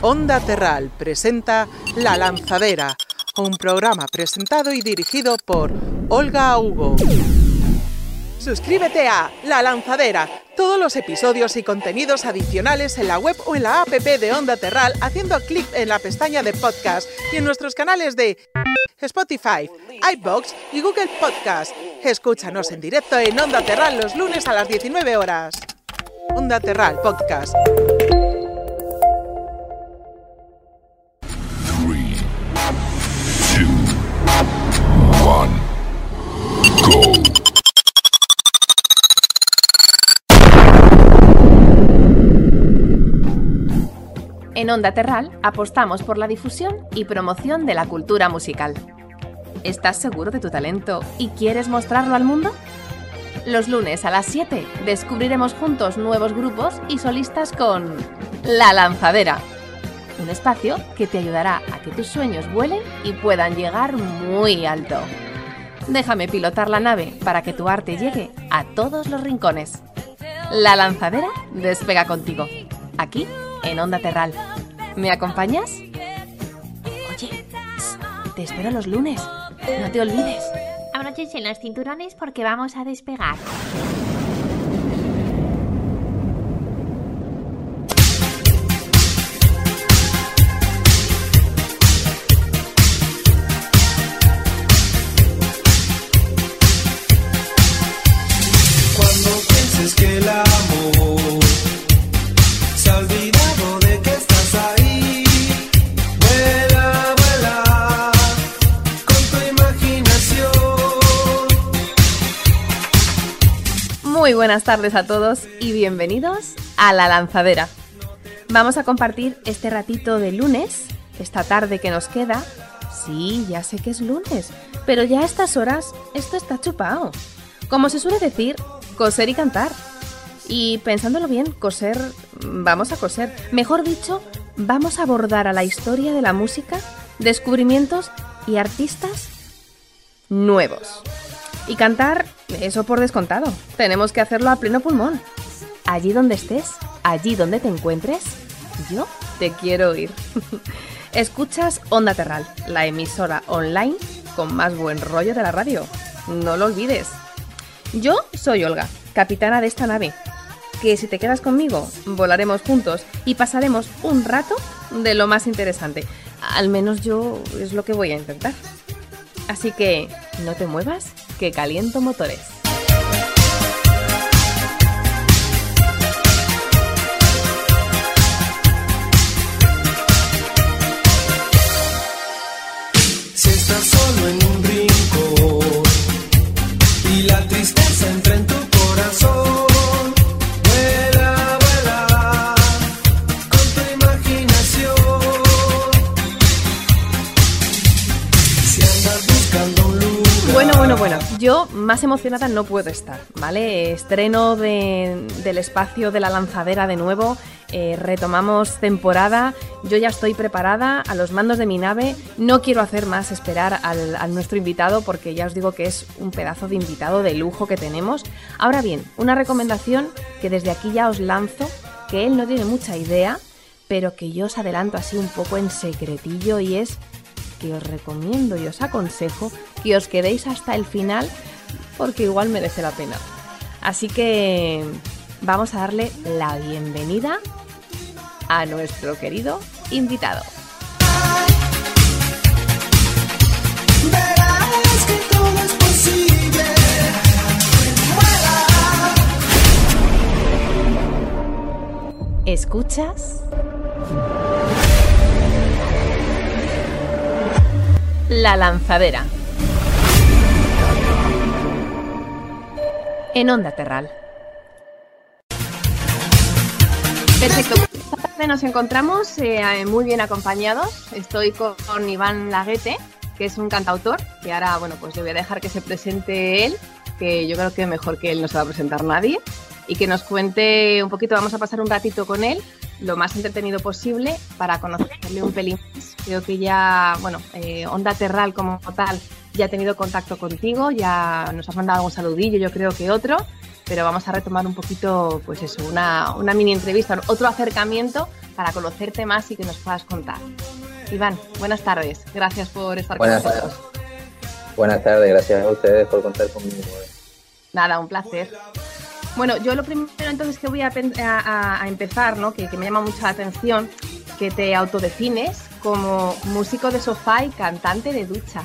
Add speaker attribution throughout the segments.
Speaker 1: Onda Terral presenta La Lanzadera, un programa presentado y dirigido por Olga Hugo. Suscríbete a La Lanzadera, todos los episodios y contenidos adicionales en la web o en la app de Onda Terral haciendo clic en la pestaña de podcast y en nuestros canales de Spotify, iVoox y Google Podcast. Escúchanos en directo en Onda Terral los lunes a las 19 horas. Onda Terral Podcast.
Speaker 2: 3, 2, 1, go.
Speaker 3: En Onda Terral apostamos por la difusión y promoción de la cultura musical. ¿Estás seguro de tu talento y quieres mostrarlo al mundo? Los lunes a las 7 descubriremos juntos nuevos grupos y solistas con La Lanzadera, un espacio que te ayudará a que tus sueños vuelen y puedan llegar muy alto. Déjame pilotar la nave para que tu arte llegue a todos los rincones. La Lanzadera despega contigo, aquí en Onda Terral. ¿Me acompañas? Oye, te espero los lunes. No te olvides.
Speaker 4: Abróchense los cinturones porque vamos a despegar.
Speaker 5: Cuando pienses que el amor se ha olvidado de que estás ahí, vuela, vuela con tu imaginación.
Speaker 3: Muy buenas tardes a todos y bienvenidos a La Lanzadera. Vamos a compartir este ratito de lunes, esta tarde que nos queda. Sí, ya sé que es lunes, pero ya a estas horas esto está chupado. Como se suele decir, coser y cantar. Y pensándolo bien, coser, vamos a coser. Mejor dicho, vamos a abordar a la historia de la música, descubrimientos y artistas nuevos. Y cantar, eso por descontado. Tenemos que hacerlo a pleno pulmón. Allí donde estés, allí donde te encuentres, yo te quiero oír. Escuchas Onda Terral, la emisora online con más buen rollo de la radio. No lo olvides. Yo soy Olga, capitana de esta nave, que si te quedas conmigo, volaremos juntos y pasaremos un rato de lo más interesante. Al menos yo es lo que voy a intentar. Así que no te muevas, que caliento motores.
Speaker 5: Si estás solo en un rincón y la tristeza entra en tu corazón, vuela, vuela con tu imaginación. Si andas buscando un lugar.
Speaker 3: Bueno, yo más emocionada no puedo estar, ¿vale? Estreno del espacio de La Lanzadera de nuevo, retomamos temporada, yo ya estoy preparada a los mandos de mi nave, no quiero hacer más esperar al nuestro invitado porque ya os digo que es un pedazo de invitado de lujo que tenemos. Ahora bien, una recomendación que desde aquí ya os lanzo, que él no tiene mucha idea, pero que yo os adelanto así un poco en secretillo, y es que os recomiendo y os aconsejo que os quedéis hasta el final porque igual merece la pena. Así que vamos a darle la bienvenida a nuestro querido invitado.
Speaker 5: Verás que todo es posible.
Speaker 3: ¿Escuchas? La Lanzadera. En Onda Terral. Perfecto. Esta tarde nos encontramos muy bien acompañados. Estoy con Iván Laguete, que es un cantautor, que ahora, bueno, pues le voy a dejar que se presente él, que yo creo que mejor que él no se va a presentar nadie, y que nos cuente un poquito. Vamos a pasar un ratito con él, lo más entretenido posible, para conocerle un pelín más. Creo que ya, bueno, Onda Terral como tal ya ha tenido contacto contigo, ya nos has mandado un saludillo, yo creo que otro, pero vamos a retomar un poquito, pues eso, una mini entrevista, otro acercamiento para conocerte más y que nos puedas contar. Iván, buenas tardes, gracias por estar con nosotros.
Speaker 6: Buenas tardes, gracias a ustedes por contar conmigo.
Speaker 3: Nada, un placer. Bueno, yo lo primero entonces que voy a empezar, ¿no? que me llama mucho la atención, que te autodefines como músico de sofá y cantante de ducha.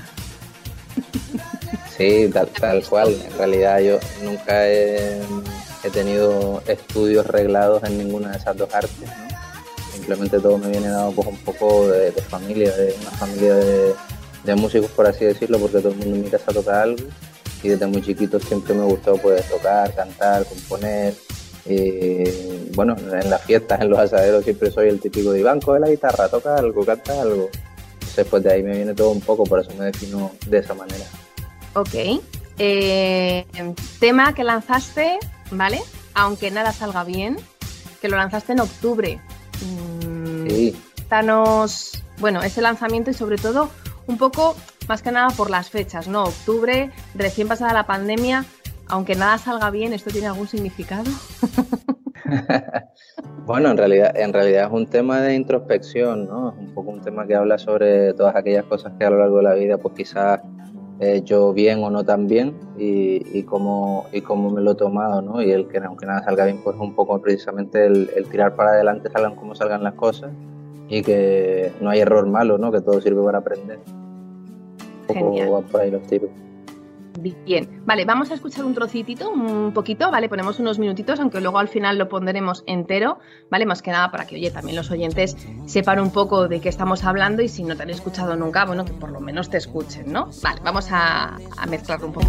Speaker 6: Sí, tal cual. En realidad yo nunca he tenido estudios reglados en ninguna de esas dos artes, ¿no? Simplemente todo me viene dado pues un poco de familia, de una familia de músicos, por así decirlo, porque todo el mundo en mi casa toca algo y desde muy chiquito siempre me gustó pues tocar, cantar, componer. Y bueno, en las fiestas, en los asaderos siempre soy el típico de Iván, coge la guitarra, toca algo, canta algo. Entonces pues de ahí me viene todo un poco, por eso me defino de esa manera.
Speaker 3: Ok. Tema que lanzaste, ¿vale? Aunque nada salga bien, que lo lanzaste en octubre.
Speaker 6: Sí.
Speaker 3: Danos, bueno, ese lanzamiento y sobre todo un poco, más que nada por las fechas, ¿no? Octubre, recién pasada la pandemia, aunque nada salga bien, ¿esto tiene algún significado?
Speaker 6: Bueno, en realidad es un tema de introspección, ¿no? Es un poco un tema que habla sobre todas aquellas cosas que a lo largo de la vida, pues quizás he hecho bien o no tan bien y cómo me lo he tomado, ¿no? Y el que aunque nada salga bien, pues un poco precisamente el tirar para adelante, salgan como salgan las cosas y que no hay error malo, ¿no? Que todo sirve para aprender. Un poco va por ahí los tiros.
Speaker 3: Bien, vale, vamos a escuchar un trocitito, un poquito, ¿vale? Ponemos unos minutitos, aunque luego al final lo pondremos entero, ¿vale? Más que nada para que, oye, también los oyentes sepan un poco de qué estamos hablando y si no te han escuchado nunca, bueno, que por lo menos te escuchen, ¿no? Vale, vamos a mezclarlo un poco.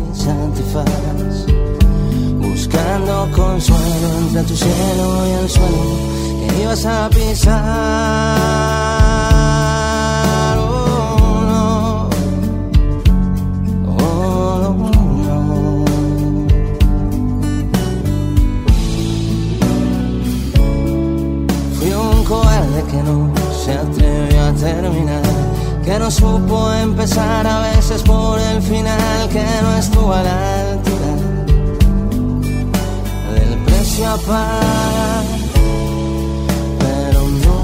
Speaker 5: Buscando consuelo entre tu cielo y el suelo que ibas a pisar. Que no se atrevió a terminar, que no supo empezar a veces por el final, que no estuvo a la altura del precio a pagar, pero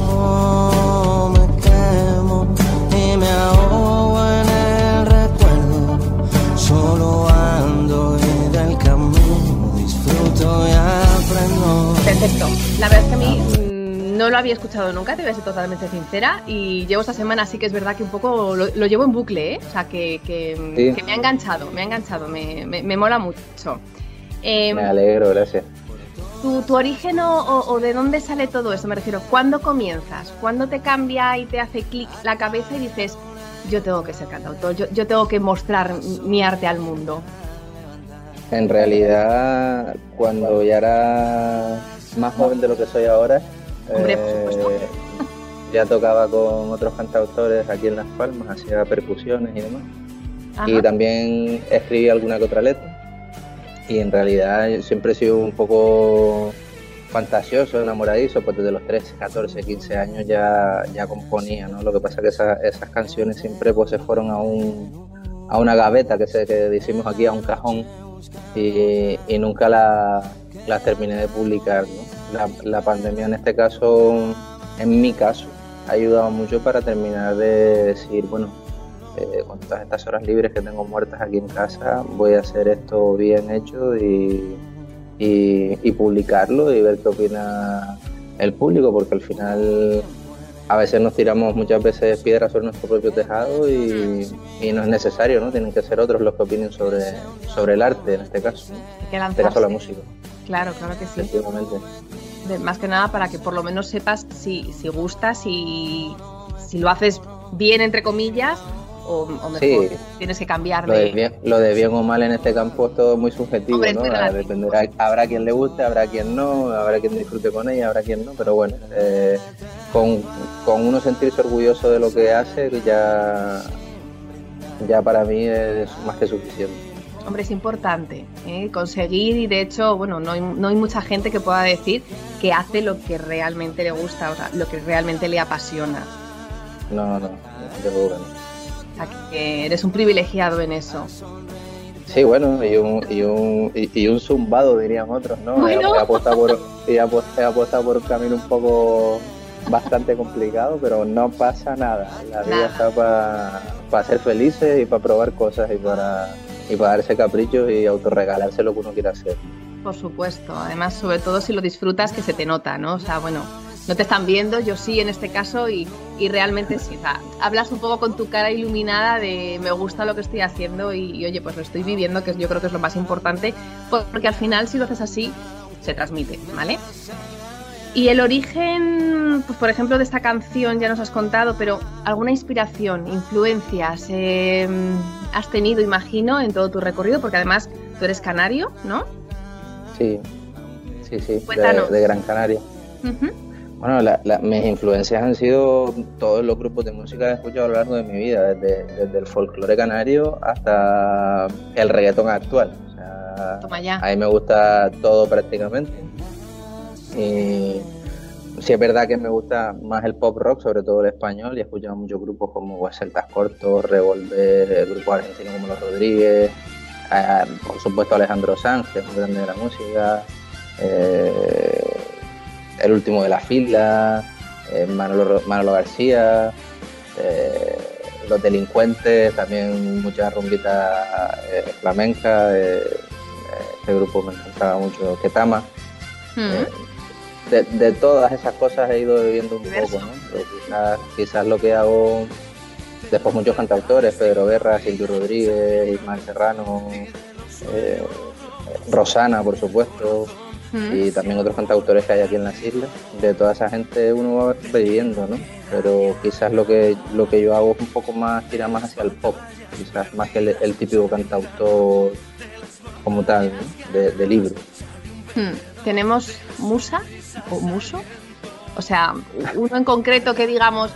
Speaker 5: no me quemo y me ahogo en el recuerdo, solo ando y del camino disfruto y aprendo.
Speaker 3: Perfecto, la verdad es que a mí no lo había escuchado nunca, te voy a ser totalmente sincera, y llevo esta semana, sí que es verdad que un poco lo llevo en bucle, ¿eh? O sea, que
Speaker 6: Sí.
Speaker 3: me ha enganchado, me mola mucho.
Speaker 6: Me alegro, gracias.
Speaker 3: ¿Tu origen o de dónde sale todo esto? Me refiero, ¿cuándo comienzas? ¿Cuándo te cambia y te hace clic la cabeza y dices, yo tengo que ser cantautor, yo tengo que mostrar mi arte al mundo?
Speaker 6: En realidad, cuando ya era más joven de lo que soy ahora,
Speaker 3: Hombre, por supuesto.
Speaker 6: ya tocaba con otros cantautores aquí en Las Palmas, hacía percusiones y demás.
Speaker 3: Ajá.
Speaker 6: Y también escribí alguna que otra letra. Y en realidad yo siempre he sido un poco fantasioso, enamoradizo, pues desde los 13, 14, 15 años ya componía, ¿no? Lo que pasa es que esas canciones siempre pues se fueron a una gaveta, que decimos aquí, a un cajón, y nunca las terminé de publicar, ¿no? La pandemia en este caso, en mi caso, ha ayudado mucho para terminar de decir, bueno, con todas estas horas libres que tengo muertas aquí en casa, voy a hacer esto bien hecho y publicarlo y ver qué opina el público, porque al final a veces nos tiramos muchas veces piedras sobre nuestro propio tejado y no es necesario, ¿no? Tienen que ser otros los que opinen sobre el arte en este caso, ¿no? En este caso la música.
Speaker 3: Claro que sí.
Speaker 6: Efectivamente.
Speaker 3: Más que nada para que por lo menos sepas si gustas y si lo haces bien, entre comillas, o mejor,
Speaker 6: sí,
Speaker 3: tienes que cambiar
Speaker 6: lo de bien o mal en este campo es todo muy subjetivo,
Speaker 3: hombre,
Speaker 6: ¿no? Dependerá, habrá quien le guste, habrá quien no, habrá quien disfrute con ella, habrá quien no, pero bueno, con uno sentirse orgulloso de lo que hace ya para mí es más que suficiente.
Speaker 3: Hombre, es importante conseguir, y de hecho, bueno, no hay mucha gente que pueda decir que hace lo que realmente le gusta, o sea, lo que realmente le apasiona.
Speaker 6: No, de luego no.
Speaker 3: O sea, que eres un privilegiado en eso.
Speaker 6: Sí, bueno, y un zumbado, dirían otros, ¿no?
Speaker 3: Bueno.
Speaker 6: He apostado por un camino un poco bastante complicado, pero no pasa nada. La vida está para ser felices y para probar cosas y para darse caprichos y autorregalarse lo que uno quiera hacer.
Speaker 3: Por supuesto, además, sobre todo si lo disfrutas, que se te nota, ¿no? O sea, bueno, no te están viendo, yo sí en este caso y realmente sí. O sea, hablas un poco con tu cara iluminada de me gusta lo que estoy haciendo y oye, pues lo estoy viviendo, que yo creo que es lo más importante, porque al final si lo haces así, se transmite, ¿vale? Y el origen, pues por ejemplo, de esta canción ya nos has contado, pero ¿alguna inspiración, influencias has tenido, imagino, en todo tu recorrido? Porque además tú eres canario, ¿no?
Speaker 6: Sí,
Speaker 3: Cuéntanos.
Speaker 6: de Gran Canaria.
Speaker 3: Uh-huh.
Speaker 6: Bueno, mis influencias han sido todos los grupos de música que he escuchado a lo largo de mi vida, desde el folclore canario hasta el reggaetón actual. O sea,
Speaker 3: Toma ya.
Speaker 6: a mí me gusta todo prácticamente. Y sí es verdad que me gusta más el pop rock, sobre todo el español, y he escuchado muchos grupos como Celtas Cortos, Revolver, grupos argentinos como Los Rodríguez, por supuesto Alejandro Sanz, que es un grande de la música, El Último de la Fila, Manolo García, Los Delincuentes, también mucha rumbita flamenca, este grupo me encantaba mucho, Ketama. De todas esas cosas he ido viviendo un poco, ¿no? Pero quizás lo que hago, después muchos cantautores, Pedro Guerra, Silvio Rodríguez, Ismael Serrano, Rosana, por supuesto, y también otros cantautores que hay aquí en las islas. De toda esa gente uno va viviendo, ¿no? Pero quizás lo que yo hago es un poco más, tira más hacia el pop, quizás más que el típico cantautor como tal, ¿no? de libro.
Speaker 3: ¿Tenemos musa o muso? O sea, uno en concreto que digamos,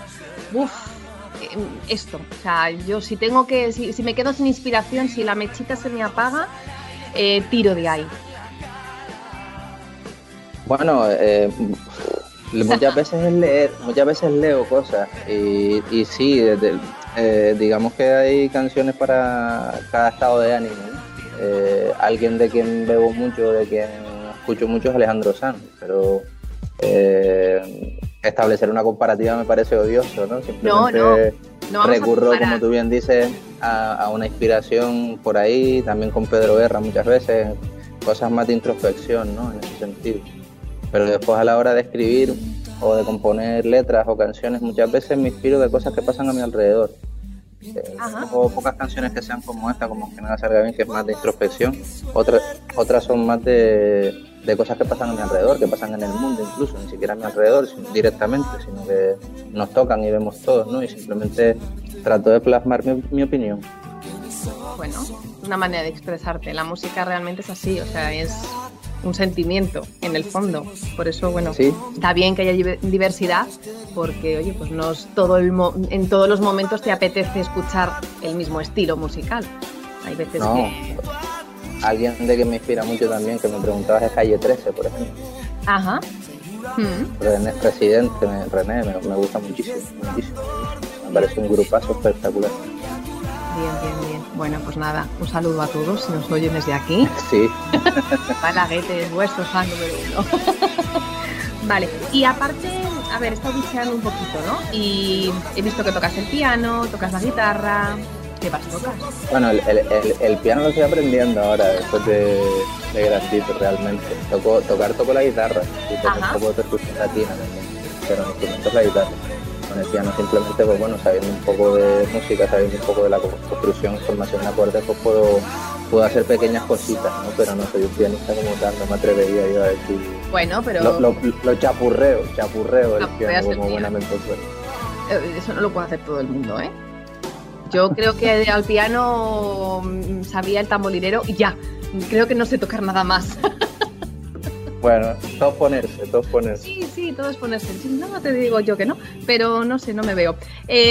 Speaker 3: esto. O sea, yo si me quedo sin inspiración, si la mechita se me apaga, tiro de ahí.
Speaker 6: Bueno, muchas veces leo cosas y sí, digamos que hay canciones para cada estado de ánimo, ¿no? Alguien de quien bebo mucho, de quien escucho mucho es Alejandro Sanz, pero establecer una comparativa me parece odioso, ¿no? Simplemente no recurro, como tú bien dices, a una inspiración por ahí, también con Pedro Guerra muchas veces, cosas más de introspección, ¿no? En ese sentido. Pero después a la hora de escribir o de componer letras o canciones, muchas veces me inspiro de cosas que pasan a mi alrededor. Tengo pocas canciones que sean como esta, como Que Nada Salga Bien, que es más de introspección. Otras son más de cosas que pasan a mi alrededor, que pasan en el mundo incluso, ni siquiera a mi alrededor directamente, sino que nos tocan y vemos todos, ¿no? Y simplemente trato de plasmar mi opinión.
Speaker 3: Bueno, una manera de expresarte. La música realmente es así, o sea, es un sentimiento en el fondo. Por eso, bueno, sí, está bien que haya diversidad, porque, oye, pues no es en todos los momentos te apetece escuchar el mismo estilo musical. Hay veces que...
Speaker 6: Alguien de que me inspira mucho también, que me preguntabas, es Calle 13, por ejemplo.
Speaker 3: Ajá.
Speaker 6: René Presidente, me gusta muchísimo. Me parece un grupazo espectacular.
Speaker 3: Bien. Bueno, pues nada, un saludo a todos si nos oyen desde aquí.
Speaker 6: Sí.
Speaker 3: Malaguete es vuestro fan número 1. Vale, y aparte, a ver, he estado bicheando un poquito, ¿no? Y he visto que tocas el piano, tocas la guitarra. ¿Qué más tocas?
Speaker 6: Bueno, el piano lo estoy aprendiendo ahora, después de grandito realmente. Toco la guitarra, y toco un poco de percusión latina también, pero mi instrumento es la guitarra. Con el piano simplemente, pues bueno, sabiendo un poco de música, sabiendo un poco de la construcción, formación de acordes, pues puedo hacer pequeñas cositas, ¿no? Pero no soy un pianista como tal, no me atrevería yo a decir...
Speaker 3: Bueno, pero...
Speaker 6: Lo chapurreo el piano como buenamente puedo.
Speaker 3: Eso no lo puede hacer todo el mundo, ¿eh? Yo creo que al piano sabía el tamborilero y ya, creo que no sé tocar nada más.
Speaker 6: Bueno, todo ponerse.
Speaker 3: Sí, todo es ponerse. No te digo yo que no, pero no sé, no me veo.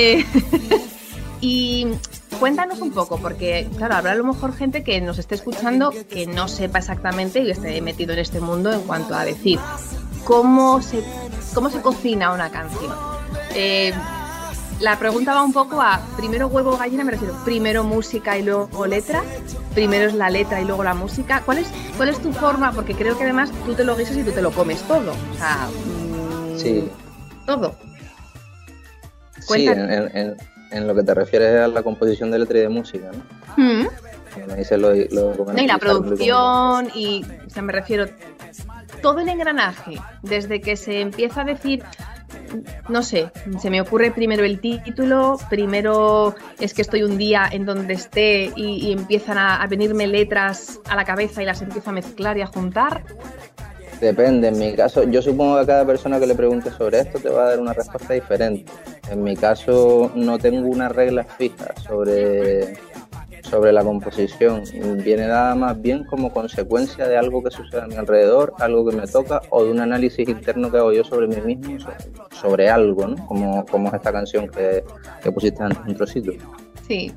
Speaker 3: Y cuéntanos un poco, porque claro, habrá a lo mejor gente que nos esté escuchando que no sepa exactamente y esté metido en este mundo en cuanto a decir cómo se cocina una canción. la pregunta va un poco a primero huevo o gallina, me refiero, primero música y luego letra, primero es la letra y luego la música. ¿Cuál es tu forma? Porque creo que además tú te lo guisas y tú te lo comes todo, o sea,
Speaker 6: Sí.
Speaker 3: todo.
Speaker 6: Sí,
Speaker 3: Cuéntame.
Speaker 6: en lo que te refieres a la composición de letra y de música, ¿no?
Speaker 3: Mm.
Speaker 6: Que me dices lo
Speaker 3: No, y la
Speaker 6: comenzar,
Speaker 3: producción y, o sea, me refiero, todo el engranaje, desde que se empieza a decir, no sé, se me ocurre primero el título, primero es que estoy un día en donde esté y empiezan a venirme letras a la cabeza y las empiezo a mezclar y a juntar.
Speaker 6: Depende, en mi caso, yo supongo que a cada persona que le pregunte sobre esto te va a dar una respuesta diferente. En mi caso no tengo una regla fija sobre la composición. Viene dada más bien como consecuencia de algo que sucede a mi alrededor, algo que me toca o de un análisis interno que hago yo sobre mí mismo, sobre algo, ¿no? Como es esta canción que pusiste antes, un trocito.
Speaker 3: Sí.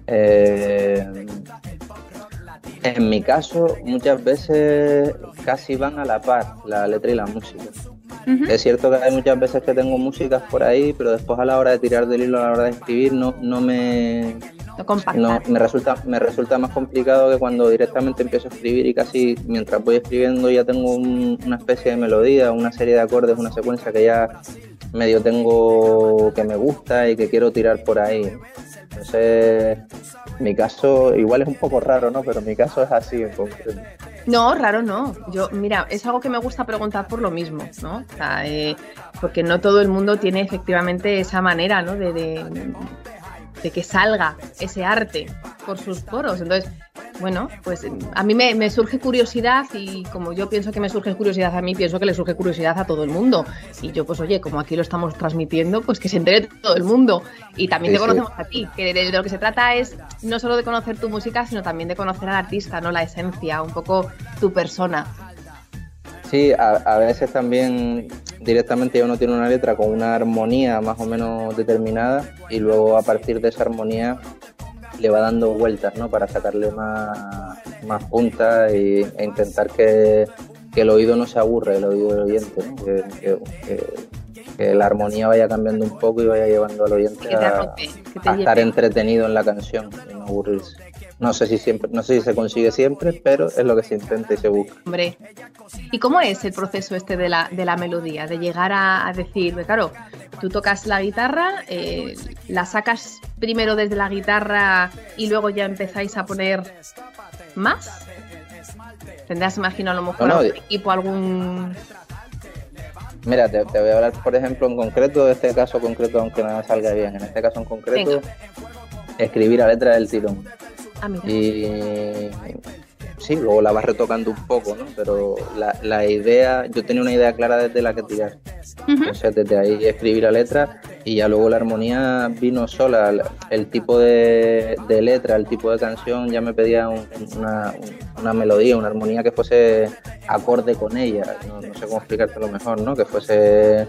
Speaker 6: En mi caso, muchas veces casi van a la par la letra y la música.
Speaker 3: Uh-huh.
Speaker 6: Es cierto que hay muchas veces que tengo músicas por ahí, pero después a la hora de tirar del hilo, a la hora de escribir, no me resulta más complicado que cuando directamente empiezo a escribir y casi mientras voy escribiendo ya tengo una especie de melodía, una serie de acordes, una secuencia que ya medio tengo que me gusta y que quiero tirar por ahí. Entonces, mi caso igual es un poco raro, ¿no? Pero mi caso es así en concreto.
Speaker 3: No, raro no. Yo, mira, es algo que me gusta preguntar por lo mismo, ¿no? O sea, porque no todo el mundo tiene efectivamente esa manera, ¿no? De que salga ese arte por sus poros. Entonces, bueno, pues a mí me surge curiosidad y como yo pienso que me surge curiosidad a mí, pienso que le surge curiosidad a todo el mundo. Y yo, pues oye, como aquí lo estamos transmitiendo, pues que se entere todo el mundo. Y también te conocemos a ti, que de lo que se trata es no solo de conocer tu música, sino también de conocer al artista, ¿no? La esencia, un poco tu persona.
Speaker 6: Sí, a veces también directamente uno tiene una letra con una armonía más o menos determinada y luego a partir de esa armonía le va dando vueltas, ¿no? Para sacarle más puntas e intentar que el oído no se aburre, el oído del oyente, ¿no? Que la armonía vaya cambiando un poco y vaya llevando al oyente a estar entretenido en la canción y no aburrirse. No sé si se consigue siempre, pero es lo que se intenta y se busca.
Speaker 3: Hombre, ¿y cómo es el proceso este de la melodía? De llegar a decir, claro, tú tocas la guitarra, la sacas primero desde la guitarra y luego ya empezáis a poner más. ¿Tendrás, imagino, a lo mejor algún equipo, algún...?
Speaker 6: Mira, te voy a hablar, por ejemplo, en concreto, de este caso concreto, aunque no salga bien. En este caso en concreto, escribir la letra del tirón.
Speaker 3: Ah, mira.
Speaker 6: Y sí, luego la vas retocando un poco, ¿no? Pero la idea, yo tenía una idea clara desde la que tirar. Uh-huh. Entonces, desde ahí escribí la letra y ya luego la armonía vino sola. El tipo de letra, el tipo de canción ya me pedía una melodía, una armonía que fuese acorde con ella. No sé cómo explicártelo mejor, ¿no? Que fuese...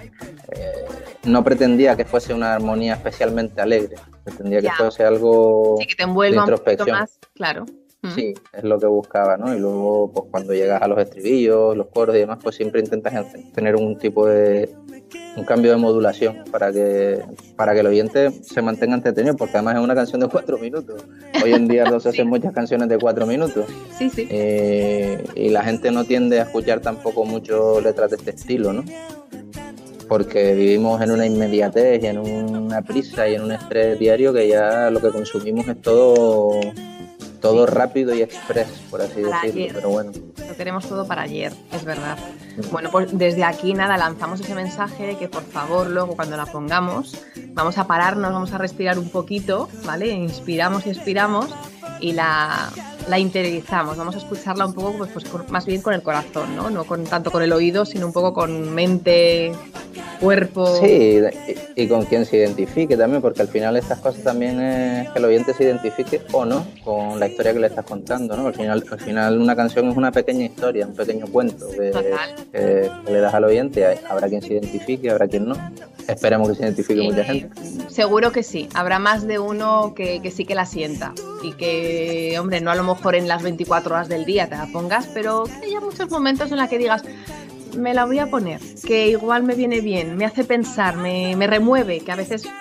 Speaker 6: no pretendía que fuese una armonía especialmente alegre, pretendía que fuese algo
Speaker 3: que te envuelva
Speaker 6: de introspección.
Speaker 3: Un poquito más, claro.
Speaker 6: Sí, es lo que buscaba, ¿no? Y luego, pues cuando llegas a los estribillos, los coros y demás, pues siempre intentas tener un cambio de modulación para que el oyente se mantenga entretenido, porque además es una canción de 4 minutos. Hoy en día se hacen muchas canciones de 4 minutos.
Speaker 3: Sí, sí.
Speaker 6: Y la gente no tiende a escuchar tampoco mucho letras de este estilo, ¿no? Porque vivimos en una inmediatez y en una prisa y en un estrés diario que ya lo que consumimos es todo rápido y express, por así decirlo,
Speaker 3: ayer.
Speaker 6: Pero bueno.
Speaker 3: Lo queremos todo para ayer, es verdad. Bueno, pues desde aquí nada, lanzamos ese mensaje de que por favor luego cuando la pongamos vamos a pararnos, vamos a respirar un poquito, ¿vale? Inspiramos y expiramos y la interiorizamos, vamos a escucharla un poco pues más bien con el corazón, ¿no? No tanto con el oído, sino un poco con mente, cuerpo.
Speaker 6: Sí, y con quien se identifique también, porque al final estas cosas también es que el oyente se identifique o no con la historia que le estás contando, ¿no? Al final una canción es una pequeña historia, un pequeño cuento que le das al oyente. Habrá quien se identifique, habrá quien no. Esperemos que se identifique mucha gente.
Speaker 3: Seguro que sí, habrá más de uno que sí que la sienta y que, hombre, no a lo mejor en las 24 horas del día te la pongas, pero que haya muchos momentos en los que digas, me la voy a poner, que igual me viene bien, me hace pensar, me remueve, que a veces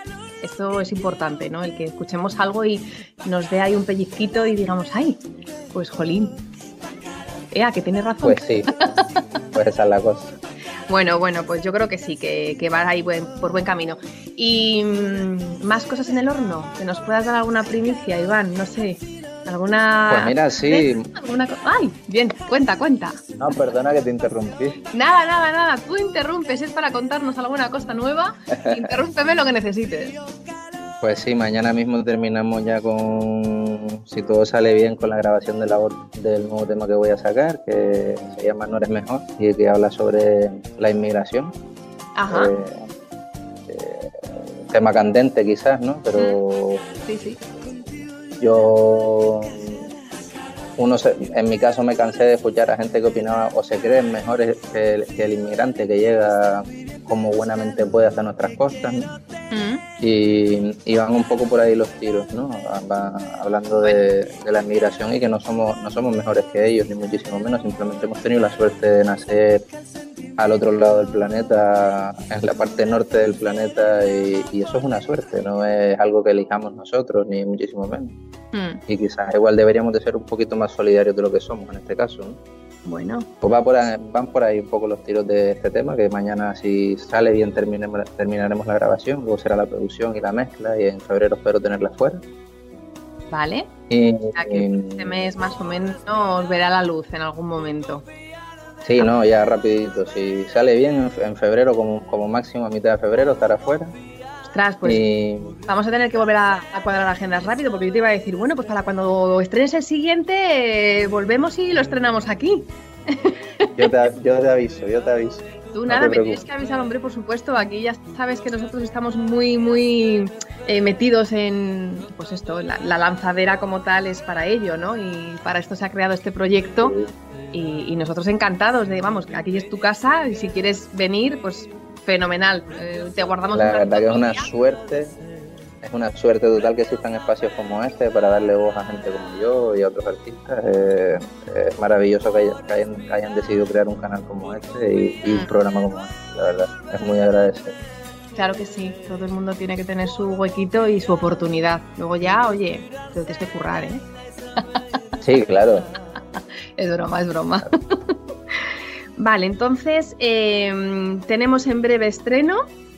Speaker 3: Esto es importante, ¿no? El que escuchemos algo y nos dé ahí un pellizquito y digamos, ¡ay! Pues jolín. Que tienes razón.
Speaker 6: Pues sí, pues esa es la cosa.
Speaker 3: Bueno, pues yo creo que sí, que vas ahí por buen camino. ¿Y más cosas en el horno? ¿Que nos puedas dar alguna primicia, Iván? No sé, ¿alguna...?
Speaker 6: Pues mira, sí.
Speaker 3: ¡Ay! Bien, cuenta.
Speaker 6: No, perdona que te interrumpí.
Speaker 3: Nada, tú interrumpes, es para contarnos alguna cosa nueva, interrúmpeme lo que necesites.
Speaker 6: Pues sí, mañana mismo terminamos ya si todo sale bien, con la grabación del nuevo tema que voy a sacar, que se llama No Eres Mejor, y que habla sobre la inmigración.
Speaker 3: Ajá.
Speaker 6: Tema candente quizás, ¿no? Pero
Speaker 3: sí.
Speaker 6: En mi caso me cansé de escuchar a gente que opinaba o se creen mejores que el inmigrante que llega como buenamente puede hasta nuestras costas, ¿no? Y van un poco por ahí los tiros, ¿no? Hablando de la inmigración y que no somos mejores que ellos, ni muchísimo menos, simplemente hemos tenido la suerte de nacer al otro lado del planeta, en la parte norte del planeta, y eso es una suerte, no es algo que elijamos nosotros, ni muchísimo menos. Y quizás igual deberíamos de ser un poquito más solidarios de lo que somos en este caso, ¿no?
Speaker 3: Bueno.
Speaker 6: Pues van por ahí un poco los tiros de este tema, que mañana, si sale bien, terminaremos la grabación, luego será la producción y la mezcla, y en febrero espero tenerla fuera.
Speaker 3: Vale.
Speaker 6: Y
Speaker 3: este mes más o menos verá la luz en algún momento.
Speaker 6: Sí, no, ya rapidito. Si sale bien, en febrero, como máximo a mitad de febrero, estará fuera.
Speaker 3: Ostras, pues vamos a tener que volver a cuadrar agendas rápido, porque yo te iba a decir, bueno, pues para cuando estrenes el siguiente, volvemos y lo estrenamos aquí.
Speaker 6: Yo te aviso.
Speaker 3: Tú
Speaker 6: no
Speaker 3: nada, me tienes que avisar, hombre, por supuesto. Aquí ya sabes que nosotros estamos muy metidos en, pues esto, la lanzadera como tal es para ello, ¿no? Y para esto se ha creado este proyecto. Sí. Y nosotros encantados de, vamos, aquí es tu casa y si quieres venir, pues fenomenal. Te guardamos.
Speaker 6: La verdad que es una suerte total que existan espacios como este para darle voz a gente como yo y a otros artistas. Es maravilloso que hayan decidido crear un canal como este y un programa como este, la verdad. Es muy agradecido.
Speaker 3: Claro que sí, todo el mundo tiene que tener su huequito y su oportunidad. Luego ya, oye, te tienes que currar, ¿eh?
Speaker 6: Sí, claro.
Speaker 3: Es broma. Vale, entonces tenemos en breve estreno.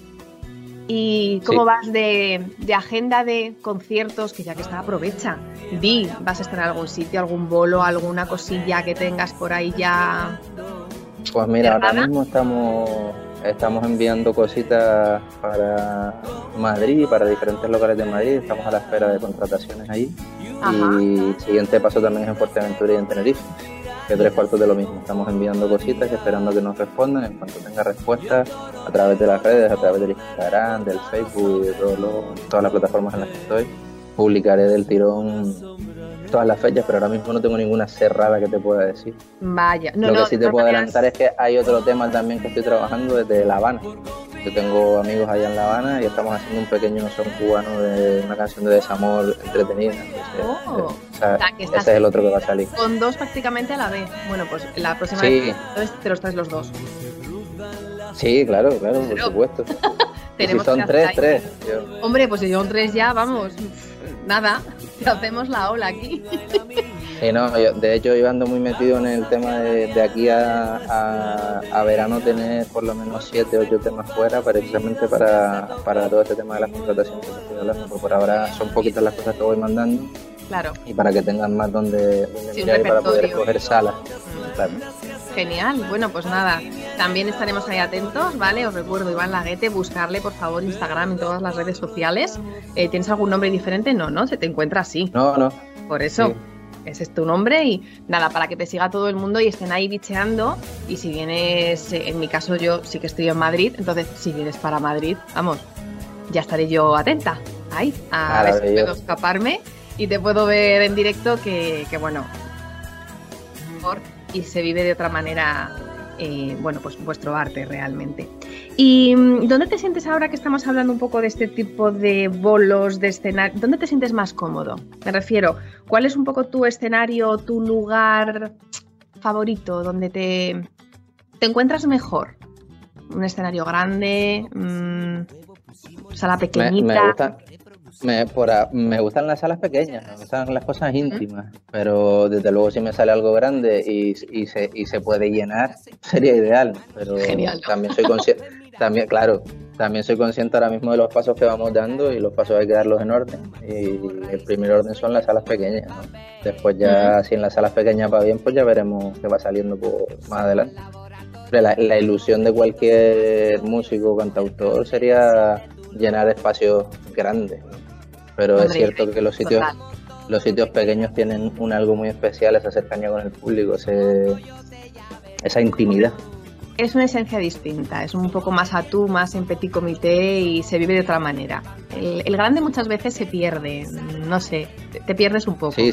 Speaker 3: ¿Y cómo vas de agenda de conciertos? Que ya que está, aprovecha. ¿Vas a estar en algún sitio, algún bolo, alguna cosilla que tengas por ahí ya?
Speaker 6: Pues mira, ahora mismo estamos enviando cositas para Madrid, para diferentes locales de Madrid. Estamos a la espera de contrataciones ahí. Ajá. Y el siguiente paso también es en Fuerteventura y en Tenerife, que 3/4 de lo mismo. Estamos enviando cositas y esperando que nos respondan. En cuanto tenga respuestas, a través de las redes, a través del Instagram, del Facebook y de todas las plataformas en las que estoy, publicaré del tirón todas las fechas, pero ahora mismo no tengo ninguna cerrada que te pueda decir.
Speaker 3: Vaya.
Speaker 6: Lo que sí te puedo adelantar es que hay otro tema también que estoy trabajando desde La Habana. Yo tengo amigos allá en La Habana y estamos haciendo un pequeño son cubano de una canción de desamor entretenida. Ese es el otro que va a salir.
Speaker 3: Con dos prácticamente a la vez. Bueno, pues la próxima
Speaker 6: vez
Speaker 3: entonces te los traes los dos.
Speaker 6: Sí, claro, por supuesto.
Speaker 3: Tenemos
Speaker 6: si son tres.
Speaker 3: Hombre, pues si son 3 ya, vamos, nada, te hacemos la ola aquí.
Speaker 6: Sí, no, de hecho yo ando muy metido en el tema de aquí a verano tener por lo menos 7 o 8 temas fuera, precisamente para todo este tema de las contrataciones que estoy hablando, porque por ahora son poquitas las cosas que voy mandando.
Speaker 3: Claro.
Speaker 6: Y para que tengan más donde mirar y para poder escoger salas. Claro.
Speaker 3: Genial, bueno, pues nada, también estaremos ahí atentos, ¿vale? Os recuerdo, Iván Laguete, buscarle por favor Instagram en todas las redes sociales. ¿Tienes algún nombre diferente? No, se te encuentra así.
Speaker 6: No.
Speaker 3: Por eso, ese es tu nombre y nada, para que te siga todo el mundo y estén ahí bicheando. Y si vienes, en mi caso yo sí que estoy en Madrid, entonces si vienes para Madrid, vamos, ya estaré yo atenta ahí, a ver si puedo escaparme y te puedo ver en directo que bueno, y se vive de otra manera, bueno, pues vuestro arte realmente. ¿Y dónde te sientes ahora que estamos hablando un poco de este tipo de bolos, de escenario? ¿Dónde te sientes más cómodo? Me refiero, ¿cuál es un poco tu escenario, tu lugar favorito, donde te encuentras mejor? ¿Un escenario grande, Sala pequeñita.
Speaker 6: Me gustan las salas pequeñas, me gustan las cosas íntimas, pero desde luego si me sale algo grande y se puede llenar, sería ideal. Pero
Speaker 3: genial, ¿no?
Speaker 6: También soy consciente, también soy consciente ahora mismo de los pasos que vamos dando y los pasos hay que darlos en orden. Y el primer orden son las salas pequeñas, ¿no? Después ya, si en las salas pequeñas va bien, pues ya veremos qué va saliendo más adelante. La ilusión de cualquier músico o cantautor sería llenar espacios grandes, ¿no? Pero es cierto que los sitios pequeños tienen algo muy especial, esa cercanía con el público, esa intimidad.
Speaker 3: Es una esencia distinta, es un poco más atú, más en petit comité y se vive de otra manera. El grande muchas veces se pierde, no sé, te pierdes un poco.
Speaker 6: Sí.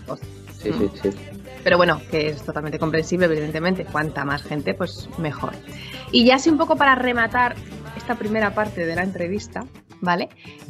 Speaker 3: Pero bueno, que es totalmente comprensible, evidentemente. Cuanta más gente, pues mejor. Y ya así un poco para rematar esta primera parte de la entrevista, ¿vale?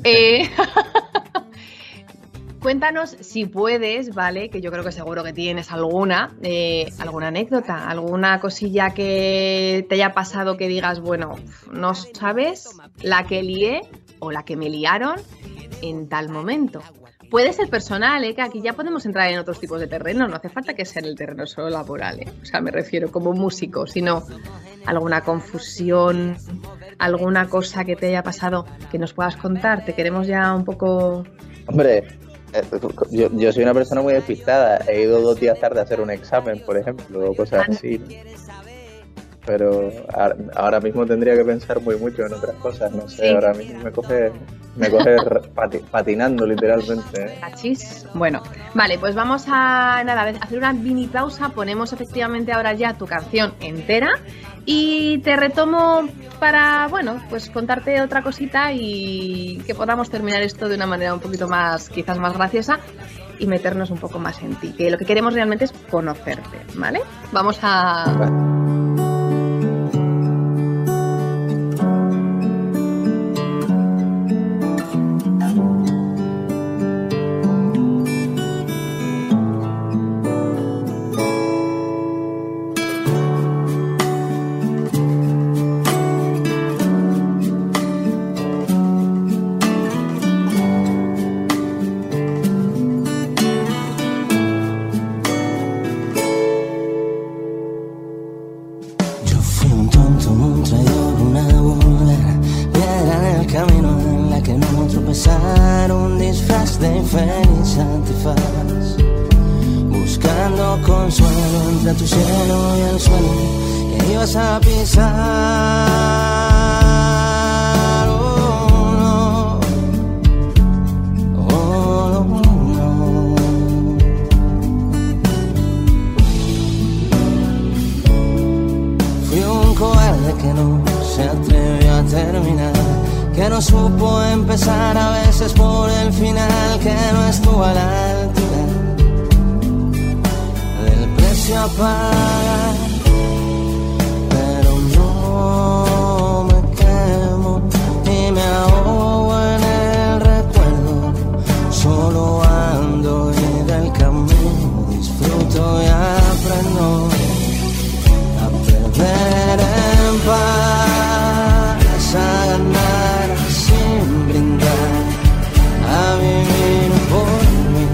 Speaker 3: Cuéntanos, si puedes, ¿vale? Que yo creo que seguro que tienes alguna anécdota, alguna cosilla que te haya pasado que digas, bueno, no sabes la que lié o la que me liaron en tal momento. Puede ser personal, que aquí ya podemos entrar en otros tipos de terreno, no hace falta que sea en el terreno solo laboral, O sea, me refiero como músico, sino alguna confusión, alguna cosa que te haya pasado que nos puedas contar. Te queremos ya un poco...
Speaker 6: Hombre, yo soy una persona muy despistada. He ido 2 días tarde a hacer un examen, por ejemplo, o cosas así. Pero ahora mismo tendría que pensar muy mucho en otras cosas. No sé, sí. Ahora mismo me coge patinando literalmente.
Speaker 3: Cachis. Bueno, vale, pues vamos a hacer una mini pausa. Ponemos efectivamente ahora ya tu canción entera y te retomo para, bueno, pues contarte otra cosita y que podamos terminar esto de una manera un poquito más, quizás más graciosa y meternos un poco más en ti, que lo que queremos realmente es conocerte, ¿vale? Vamos a...
Speaker 6: Vale.
Speaker 5: Buscando consuelo entre tu cielo y el suelo que ibas a pisar. Oh, no. Fui un cobarde que no se atrevió a terminar, que no supo empezar a veces por el final, que no estuvo a la altura del precio a pagar. Pero no me quemo y me ahogo en el recuerdo, solo ando y del camino disfruto y aprendo a perder en paz, a ganar sin brindar, a vivir por mí,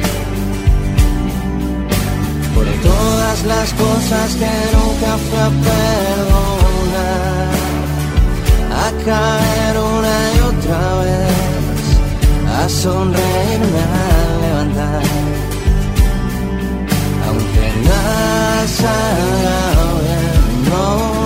Speaker 5: por todas las cosas que nunca fui a perdonar, a caer una y otra vez, a sonreírme al levantar, aunque nada salga bien, no.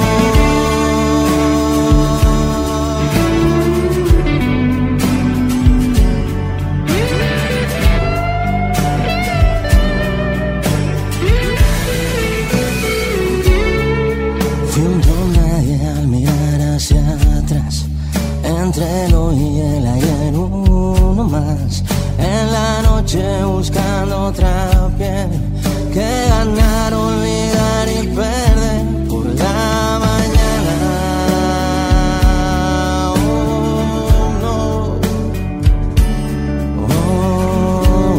Speaker 5: Entre el hoy y el ayer, uno más. En la noche buscando otra piel, que ganar, olvidar y perder por la mañana. Oh, no. Oh,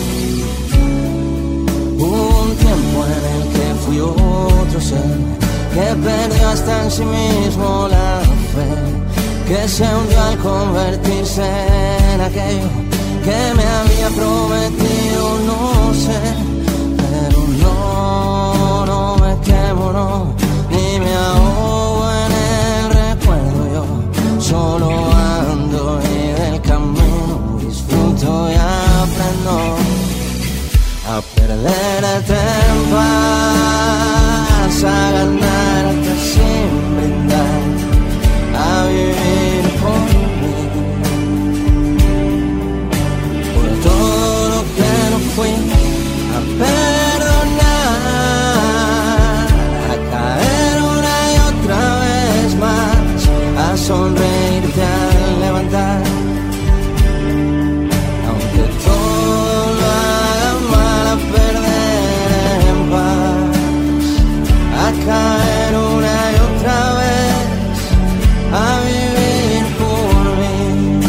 Speaker 5: no. Hubo un tiempo en el que fui otro ser, que perdió hasta en sí mismo la fe, que se hundió al convertirse en aquello que me había prometido, no sé, pero no me quemo, no, ni me ahogo en el recuerdo, yo solo ando y del camino disfruto y aprendo a perderte en paz, a ganarte sin brindar, a vivir por mí, por todo lo que no fui, a perdonar, a caer una y otra vez más, a sonreírte al levantar, aunque todo lo haga mal, a perder en paz, a caer una y otra vez, a vivir por mí,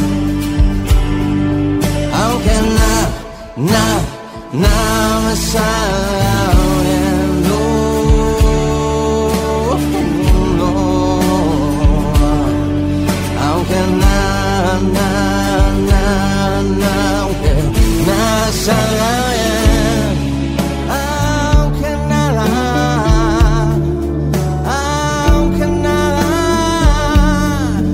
Speaker 5: aunque nada me salga bien, no, aunque nada salga bien, aunque nada, aunque nada,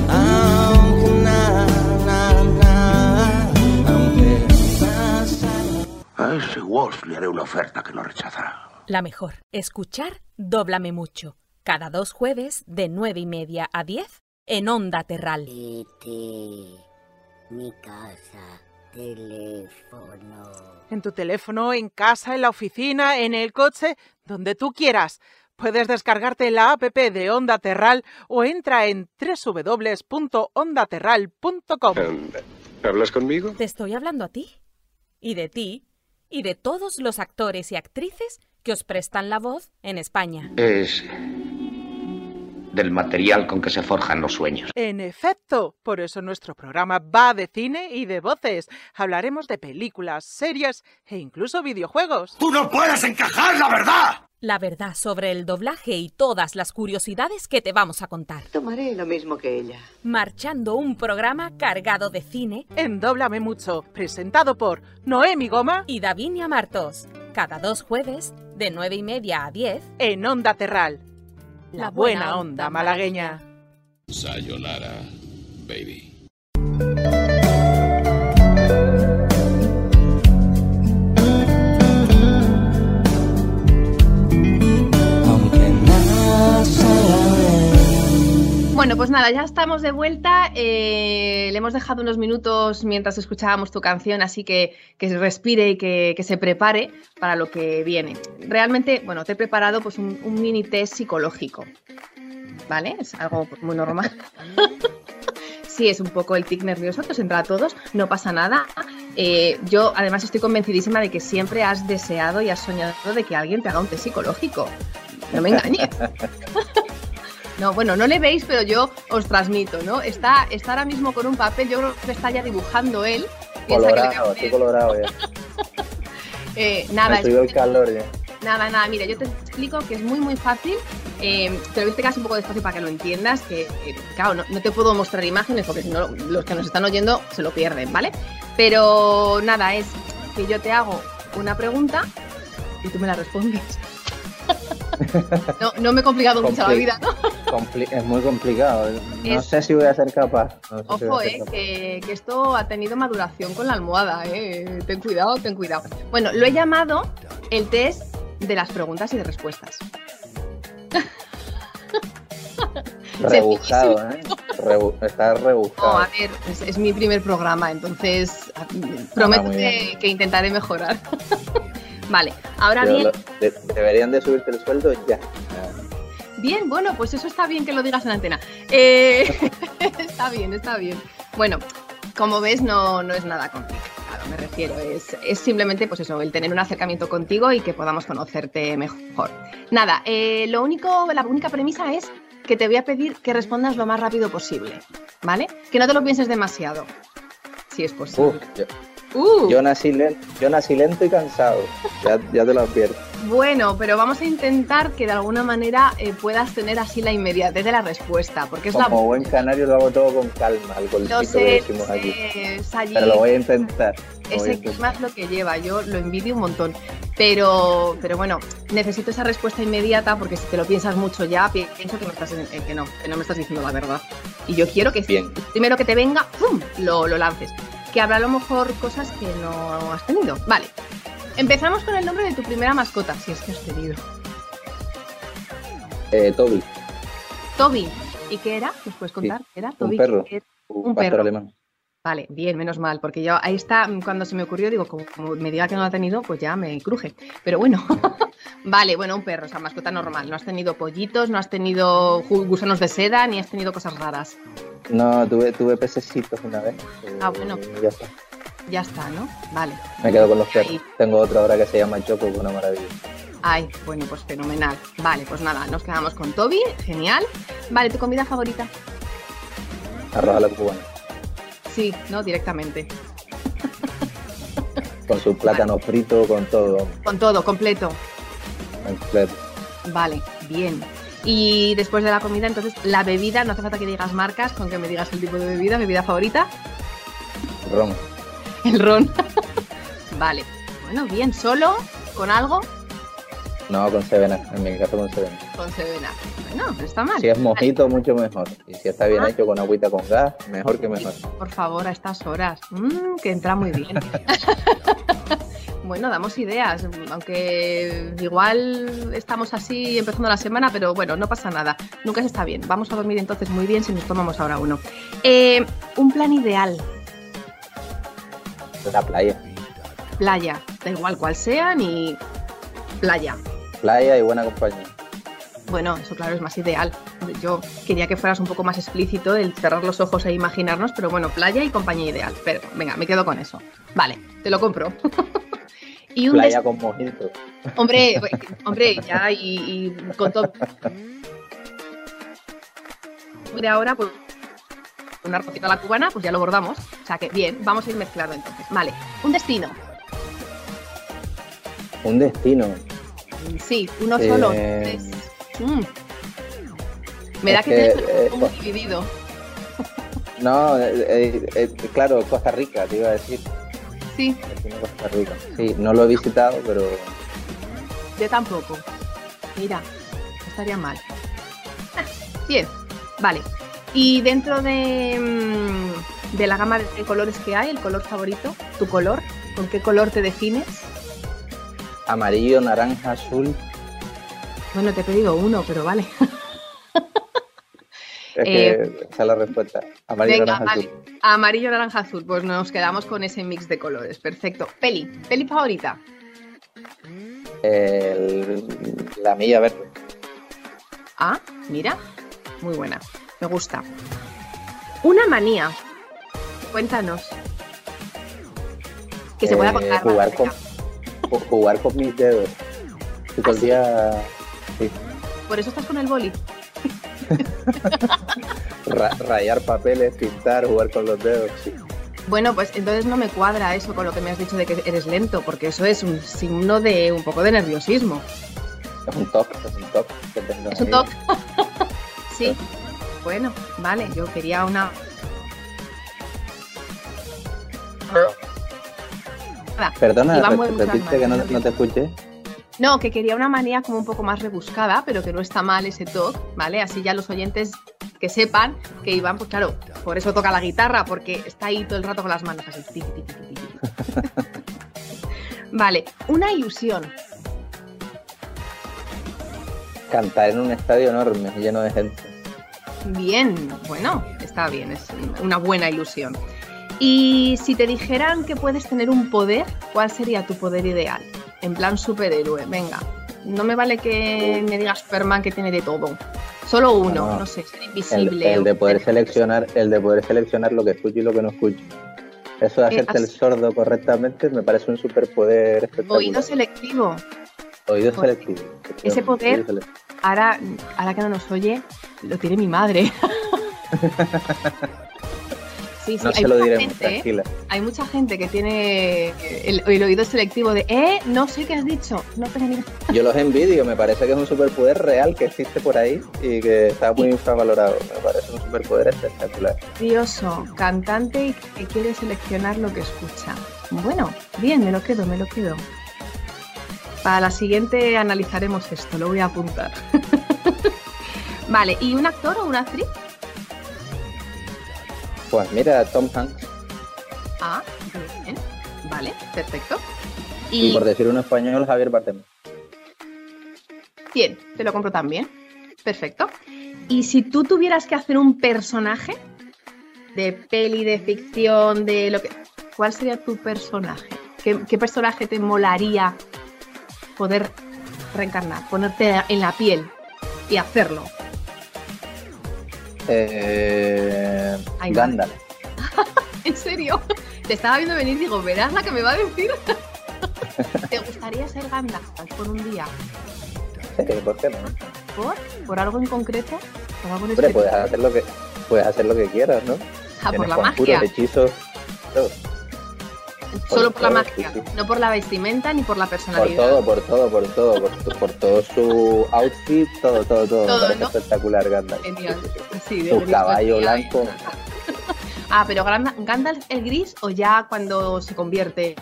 Speaker 5: salga.
Speaker 7: A ese Wolf le haré una oferta que no rechazará.
Speaker 8: La mejor. Escuchar Dóblame Mucho. Cada 2 jueves de 9:30 a 10 en Onda Terral.
Speaker 9: Mi casa, teléfono.
Speaker 1: En tu teléfono, en casa, en la oficina, en el coche, donde tú quieras. Puedes descargarte la app de Onda Terral o entra en www.ondaterral.com.
Speaker 10: ¿Hablas conmigo?
Speaker 8: Te estoy hablando a ti. Y de ti. Y de todos los actores y actrices que os prestan la voz en España.
Speaker 7: Es del material con que se forjan los sueños.
Speaker 1: En efecto, por eso nuestro programa va de cine y de voces. Hablaremos de películas, series e incluso videojuegos.
Speaker 7: ¡Tú no puedes encajar la verdad!
Speaker 8: La verdad sobre el doblaje y todas las curiosidades que te vamos a contar.
Speaker 9: Tomaré lo mismo que ella.
Speaker 8: Marchando un programa cargado de cine
Speaker 1: En Dóblame Mucho, presentado por Noemi Goma
Speaker 8: y Davinia Martos. Cada 2 jueves de 9:30 a 10
Speaker 1: en Onda Terral. La buena onda malagueña.
Speaker 2: Sayonara, baby.
Speaker 3: Bueno, pues nada, ya estamos de vuelta. Le hemos dejado unos minutos mientras escuchábamos tu canción, así que se respire y que se prepare para lo que viene. Realmente, bueno, te he preparado pues un mini test psicológico, ¿vale? Es algo pues, muy normal. Sí, es un poco el tic nervioso que os entra a todos, no pasa nada. Yo además estoy convencidísima de que siempre has deseado y has soñado de que alguien te haga un test psicológico. No me engañes. No, bueno, no le veis, pero yo os transmito, ¿no? Está ahora mismo con un papel, yo creo que está ya dibujando él.
Speaker 6: Colorado, estoy colorado ya.
Speaker 3: Nada.
Speaker 6: Me subió el calor ya.
Speaker 3: Nada, mira, yo te explico que es muy fácil, pero este caso un poco despacio para que lo entiendas, que claro, no te puedo mostrar imágenes porque si no los que nos están oyendo se lo pierden, ¿vale? Pero nada, es que yo te hago una pregunta y tú me la respondes. No me he complicado mucho la vida, ¿no?
Speaker 6: Es muy complicado. No sé si voy a ser capaz.
Speaker 3: Ojo, que esto ha tenido maduración con la almohada, Ten cuidado. Bueno, lo he llamado el test de las preguntas y de respuestas.
Speaker 6: Rebuscado, está rebuscado.
Speaker 3: No, a ver, es mi primer programa, entonces prometo que intentaré mejorar. Vale, ahora bien...
Speaker 6: Deberían de subirte el sueldo ya.
Speaker 3: Bien, bueno, pues eso está bien que lo digas en antena. Está bien. Bueno, como ves, no es nada complicado, me refiero. Es simplemente, pues eso, el tener un acercamiento contigo y que podamos conocerte mejor. Nada, la única premisa es que te voy a pedir que respondas lo más rápido posible, ¿vale? Que no te lo pienses demasiado, si es posible.
Speaker 6: Yo nací lento y cansado, ya te lo advierto.
Speaker 3: Bueno, pero vamos a intentar que de alguna manera puedas tener así la inmediatez de la respuesta, porque es
Speaker 6: Como buen canario lo hago todo con calma, el golcito que decimos aquí. Pero lo voy a intentar.
Speaker 3: Ese clima es lo que lleva, yo lo envidio un montón. Pero bueno, necesito esa respuesta inmediata porque si te lo piensas mucho ya, pienso que, que no me estás diciendo la verdad. Y yo quiero que primero que te venga, ¡pum!, lo lances. Que habrá a lo mejor cosas que no has tenido. Vale. Empezamos con el nombre de tu primera mascota, si es que has tenido.
Speaker 6: Toby.
Speaker 3: Toby. ¿Y qué era? ¿Nos puedes contar?
Speaker 6: Sí.
Speaker 3: ¿Qué era? Toby.
Speaker 6: Un perro.
Speaker 3: Un
Speaker 6: pastor
Speaker 3: perro
Speaker 6: alemán.
Speaker 3: Vale, bien, menos mal, porque yo ahí está, cuando se me ocurrió, digo, como me diga que no lo ha tenido, pues ya me cruje. Pero bueno, vale, bueno, un perro, o sea, mascota normal. No has tenido pollitos, no has tenido gusanos de seda, ni has tenido cosas raras.
Speaker 6: No, tuve pececitos una vez.
Speaker 3: Bueno.
Speaker 6: Ya está.
Speaker 3: Ya está, ¿no? Vale.
Speaker 6: Me quedo con los perros. Tengo otro ahora que se llama Choco, una maravilla.
Speaker 3: Ay, bueno, pues fenomenal. Vale, pues nada, nos quedamos con Toby, genial. Vale, ¿tu comida favorita?
Speaker 6: Arroz a la cubana.
Speaker 3: Sí, no, directamente.
Speaker 6: Con su plátano frito, con todo.
Speaker 3: Con todo, completo.
Speaker 6: Completo.
Speaker 3: Vale, bien. Y después de la comida, entonces, la bebida, no hace falta que digas marcas, con que me digas el tipo de bebida favorita.
Speaker 6: Ron.
Speaker 3: El ron. Vale. Bueno, bien. ¿Solo? ¿Con algo?
Speaker 6: No, con Sevena. En mi caso con Sevena.
Speaker 3: Con Sevena. Bueno, no está mal.
Speaker 6: Si es mojito, mucho mejor. Y si está bien hecho con agüita con gas, mejor que mejor.
Speaker 3: Por favor, a estas horas. Que entra muy bien. Bueno, damos ideas. Aunque igual estamos así empezando la semana, pero bueno, no pasa nada. Nunca se está bien. Vamos a dormir entonces muy bien si nos tomamos ahora uno. Un plan ideal.
Speaker 6: La playa.
Speaker 3: Playa, da igual cual sea, ni playa.
Speaker 6: Playa y buena compañía.
Speaker 3: Bueno, eso claro es más ideal. Yo quería que fueras un poco más explícito el cerrar los ojos e imaginarnos, pero bueno, playa y compañía ideal. Pero venga, me quedo con eso. Vale, te lo compro. Y un
Speaker 6: playa con mojito.
Speaker 3: Hombre, ya y con todo. De ahora, pues un arrocito a la cubana, pues ya lo bordamos. O sea que bien, vamos a ir mezclando entonces. Vale, un destino.
Speaker 6: Un destino.
Speaker 3: Sí, uno solo. Me da que tienes muy dividido.
Speaker 6: No, claro, Costa Rica, te iba a decir.
Speaker 3: Sí.
Speaker 6: Costa Rica. Sí, no lo he visitado, pero...
Speaker 3: Yo tampoco. Mira, no estaría mal. Bien, vale. Y dentro de la gama de colores que hay, el color favorito, tu color, ¿con qué color te defines?
Speaker 6: Amarillo, naranja, azul.
Speaker 3: Bueno, te he pedido uno, pero vale.
Speaker 6: Es que esa es la respuesta. Amarillo,
Speaker 3: venga,
Speaker 6: naranja,
Speaker 3: vale.
Speaker 6: azul.
Speaker 3: Amarillo, naranja, azul. Pues nos quedamos con ese mix de colores. Perfecto. Peli favorita.
Speaker 6: La milla verde.
Speaker 3: Ah, mira. Muy buena. Me gusta. Una manía. Cuéntanos. Que se pueda contar.
Speaker 6: Jugar con mis dedos. Y todo el día... Sí.
Speaker 3: ¿Por eso estás con el boli?
Speaker 6: Rayar papeles, pintar, jugar con los dedos, sí.
Speaker 3: Bueno, pues entonces no me cuadra eso con lo que me has dicho de que eres lento, porque eso es un signo de un poco de nerviosismo.
Speaker 6: Es un toque que tengo.
Speaker 3: Es un toque. Sí. Bueno, vale, yo quería una...
Speaker 6: Perdona, repite que no te escuché.
Speaker 3: No, que quería una manía como un poco más rebuscada, pero que no está mal ese toque, ¿vale? Así ya los oyentes que sepan que Iván, pues claro, por eso toca la guitarra, porque está ahí todo el rato con las manos así. Vale, una ilusión.
Speaker 6: Cantar en un estadio enorme, lleno de gente.
Speaker 3: Bien, bueno, está bien, es una buena ilusión. Y si te dijeran que puedes tener un poder, ¿cuál sería tu poder ideal? En plan superhéroe, venga. No me vale que me digas Superman que tiene de todo. Solo uno, no sé, ser invisible.
Speaker 6: El de poder seleccionar lo que escucho y lo que no escucho. Eso de hacerte el sordo correctamente me parece un superpoder espectacular.
Speaker 3: Oído selectivo.
Speaker 6: Oído selectivo.
Speaker 3: Ese poder, ahora que no nos oye, lo tiene mi madre. Sí,
Speaker 6: No
Speaker 3: hay
Speaker 6: se lo
Speaker 3: mucha
Speaker 6: diremos,
Speaker 3: gente,
Speaker 6: tranquila.
Speaker 3: Hay mucha gente que tiene el oído selectivo de no sé qué has dicho, no tengo ni idea.
Speaker 6: Yo los envidio, me parece que es un superpoder real que existe por ahí y que está muy infravalorado. Me parece un superpoder espectacular.
Speaker 3: Curioso, cantante y que quiere seleccionar lo que escucha. Bueno, bien, me lo quedo. Para la siguiente analizaremos esto, lo voy a apuntar. Vale, ¿y un actor o una actriz?
Speaker 6: Pues mira, Tom Hanks.
Speaker 3: Ah, bien, vale, perfecto.
Speaker 6: Y por decir un español, Javier Bardem.
Speaker 3: Bien, te lo compro también. Perfecto. Y si tú tuvieras que hacer un personaje de peli, de ficción, de lo que... ¿Cuál sería tu personaje? ¿Qué personaje te molaría poder reencarnar, ponerte en la piel y hacerlo?
Speaker 6: Gandalf.
Speaker 3: ¿En serio? Te estaba viendo venir y digo, ¿verás la que me va a decir? ¿Te gustaría ser Gandalf por un día?
Speaker 6: Sí, ¿por qué no?
Speaker 3: ¿Por algo en concreto? ¿Por algo en
Speaker 6: Hombre,
Speaker 3: especial?
Speaker 6: puedes hacer lo que quieras, ¿no?
Speaker 3: Por la
Speaker 6: conjuros,
Speaker 3: magia.
Speaker 6: hechizos, todo.
Speaker 3: Solo por la
Speaker 6: todo,
Speaker 3: magia,
Speaker 6: sí.
Speaker 3: no por la vestimenta ni por la personalidad.
Speaker 6: Por todo su outfit, todo.
Speaker 3: Todo,
Speaker 6: Me parece
Speaker 3: ¿no?
Speaker 6: espectacular Gandalf.
Speaker 3: Genial. Sí, de
Speaker 6: Su
Speaker 3: gris
Speaker 6: caballo
Speaker 3: vestida,
Speaker 6: blanco.
Speaker 3: Pero ¿Gandalf el gris o ya cuando se convierte?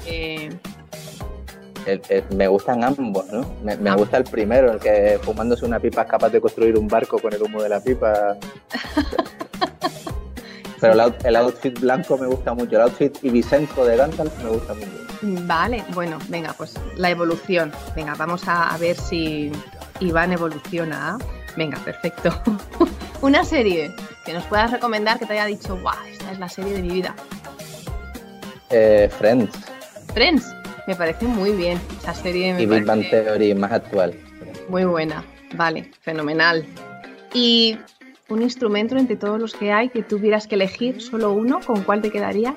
Speaker 6: Me gustan ambos, ¿no? Me gusta el primero, el que fumándose una pipa es capaz de construir un barco con el humo de la pipa. Pero el outfit blanco me gusta mucho. El outfit ibicenco de Gandalf me gusta mucho.
Speaker 3: Vale, bueno, venga, pues la evolución. Venga, vamos a ver si Iván evoluciona. Venga, perfecto. Una serie que nos puedas recomendar que te haya dicho, guau, esta es la serie de mi vida.
Speaker 6: Friends.
Speaker 3: Friends, me parece muy bien. Esa serie me
Speaker 6: Y Big Bang
Speaker 3: parece
Speaker 6: Theory más actual.
Speaker 3: muy buena. Vale, fenomenal. Y un instrumento entre todos los que hay que tuvieras que elegir solo uno, ¿con cuál te quedarías?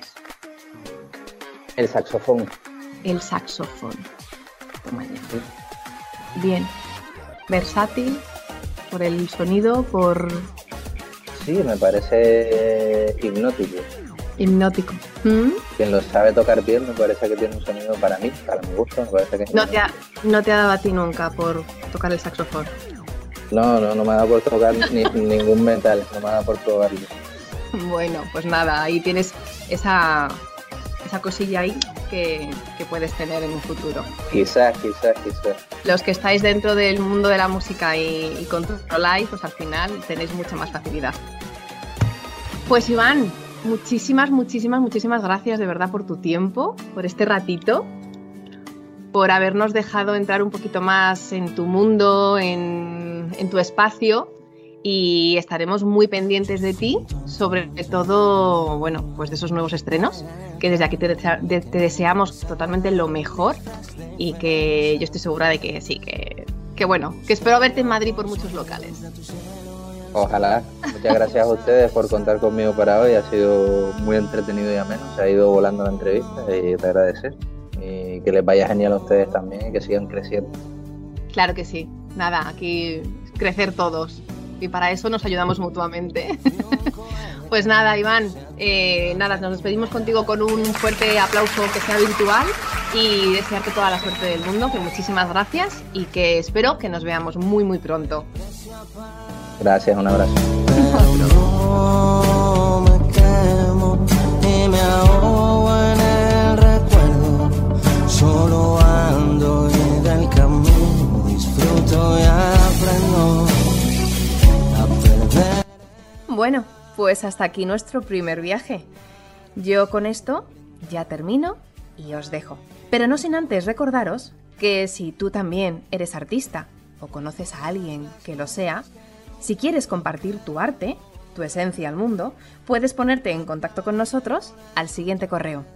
Speaker 6: El saxofón.
Speaker 3: El saxofón. Toma ya. Bien. Versátil, por el sonido, por
Speaker 6: Sí, me parece hipnótico.
Speaker 3: hipnótico.
Speaker 6: Quien lo sabe tocar bien me parece que tiene un sonido para mí, para mi gusto, me parece que es
Speaker 3: No te ha dado a ti nunca por tocar el saxofón.
Speaker 6: No me ha dado por tocar ningún metal, no me ha dado por probarlo.
Speaker 3: Bueno, pues nada, ahí tienes esa cosilla ahí que puedes tener en un futuro.
Speaker 6: Quizás.
Speaker 3: Los que estáis dentro del mundo de la música y controláis, pues al final tenéis mucha más facilidad. Pues Iván, muchísimas gracias de verdad por tu tiempo, por este ratito, por habernos dejado entrar un poquito más en tu mundo, en tu espacio, y estaremos muy pendientes de ti, sobre todo, bueno, pues de esos nuevos estrenos, que desde aquí te deseamos totalmente lo mejor y que yo estoy segura de que sí, que bueno, que espero verte en Madrid por muchos locales.
Speaker 6: Ojalá. Muchas gracias a ustedes por contar conmigo para hoy, ha sido muy entretenido y ameno, se ha ido volando la entrevista y te agradecer. Y que les vaya genial a ustedes también y que sigan creciendo.
Speaker 3: Claro que sí, nada, aquí crecer todos y para eso nos ayudamos mutuamente. Pues nada, Iván, nos despedimos contigo con un fuerte aplauso que sea virtual y desearte toda la suerte del mundo, que muchísimas gracias y que espero que nos veamos muy pronto.
Speaker 6: Gracias, un abrazo.
Speaker 5: No me quemo y me ahogo en el recuerdo, solo ando y del camino disfruto y aprendo a perder.
Speaker 3: Bueno, pues hasta aquí nuestro primer viaje. Yo con esto ya termino y os dejo. Pero no sin antes recordaros que si tú también eres artista o conoces a alguien que lo sea, si quieres compartir tu arte, tu esencia al mundo, puedes ponerte en contacto con nosotros al siguiente correo: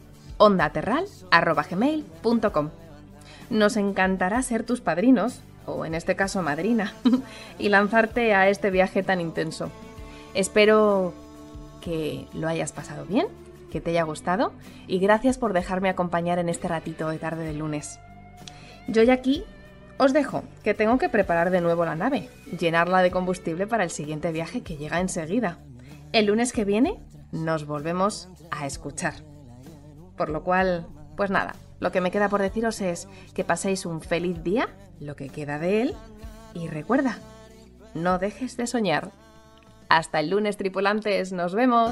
Speaker 3: ondaterral@gmail.com. Nos encantará ser tus padrinos, o en este caso madrina, y lanzarte a este viaje tan intenso. Espero que lo hayas pasado bien, que te haya gustado, y gracias por dejarme acompañar en este ratito de tarde de lunes. Yo ya aquí os dejo, que tengo que preparar de nuevo la nave, llenarla de combustible para el siguiente viaje que llega enseguida. El lunes que viene nos volvemos a escuchar. Por lo cual, pues nada, lo que me queda por deciros es que paséis un feliz día, lo que queda de él, y recuerda, no dejes de soñar. Hasta el lunes, tripulantes, nos vemos.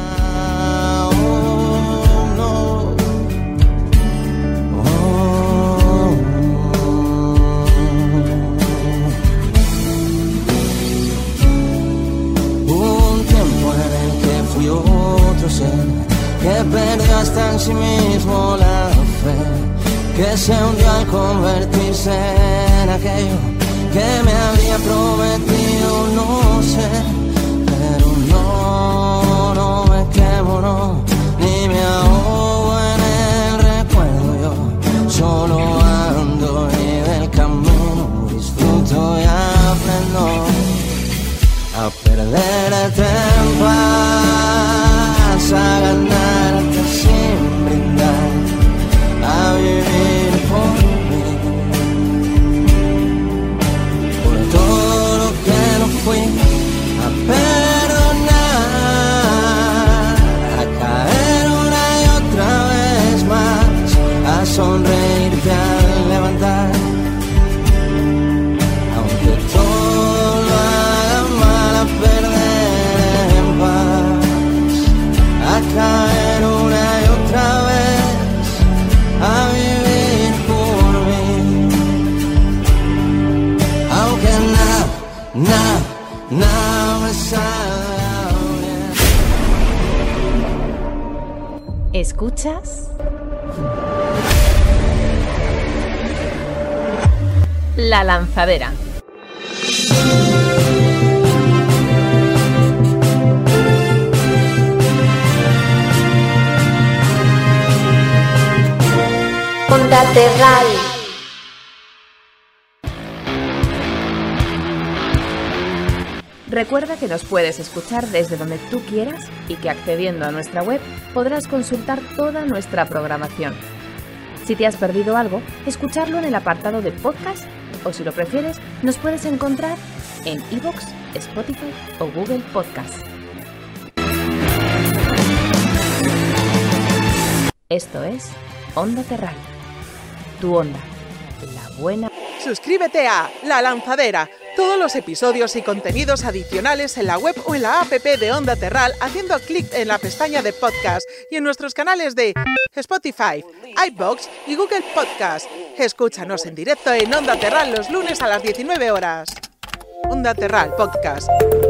Speaker 5: Que perdió hasta en sí mismo la fe, que se hundió al convertirse en aquello que me había prometido, no sé, pero no me quemo, no, ni me ahogo en el recuerdo, yo solo ando y del camino disfruto y aprendo a perder el tiempo, a ganarte sin brindar, a vivir por mí, por todo lo que no fui, a perdonar, a caer una y otra vez más, a sonreírte al levantar, aunque todo lo haga mal, a perder en paz, a caer una y otra vez, a vivir por mí, aunque nada me salga bien.
Speaker 3: ¿Escuchas? La Lanzadera.
Speaker 4: Onda Terral.
Speaker 3: Recuerda que nos puedes escuchar desde donde tú quieras y que accediendo a nuestra web podrás consultar toda nuestra programación. Si te has perdido algo, escucharlo en el apartado de podcast o si lo prefieres, nos puedes encontrar en iVoox, Spotify o Google Podcast. Esto es Onda Terral. Tu onda, la buena.
Speaker 1: Suscríbete a La Lanzadera. Todos los episodios y contenidos adicionales en la web o en la app de Onda Terral haciendo clic en la pestaña de podcast y en nuestros canales de Spotify, iVoox y Google Podcast. Escúchanos en directo en Onda Terral los lunes a las 19 horas. Onda Terral Podcast.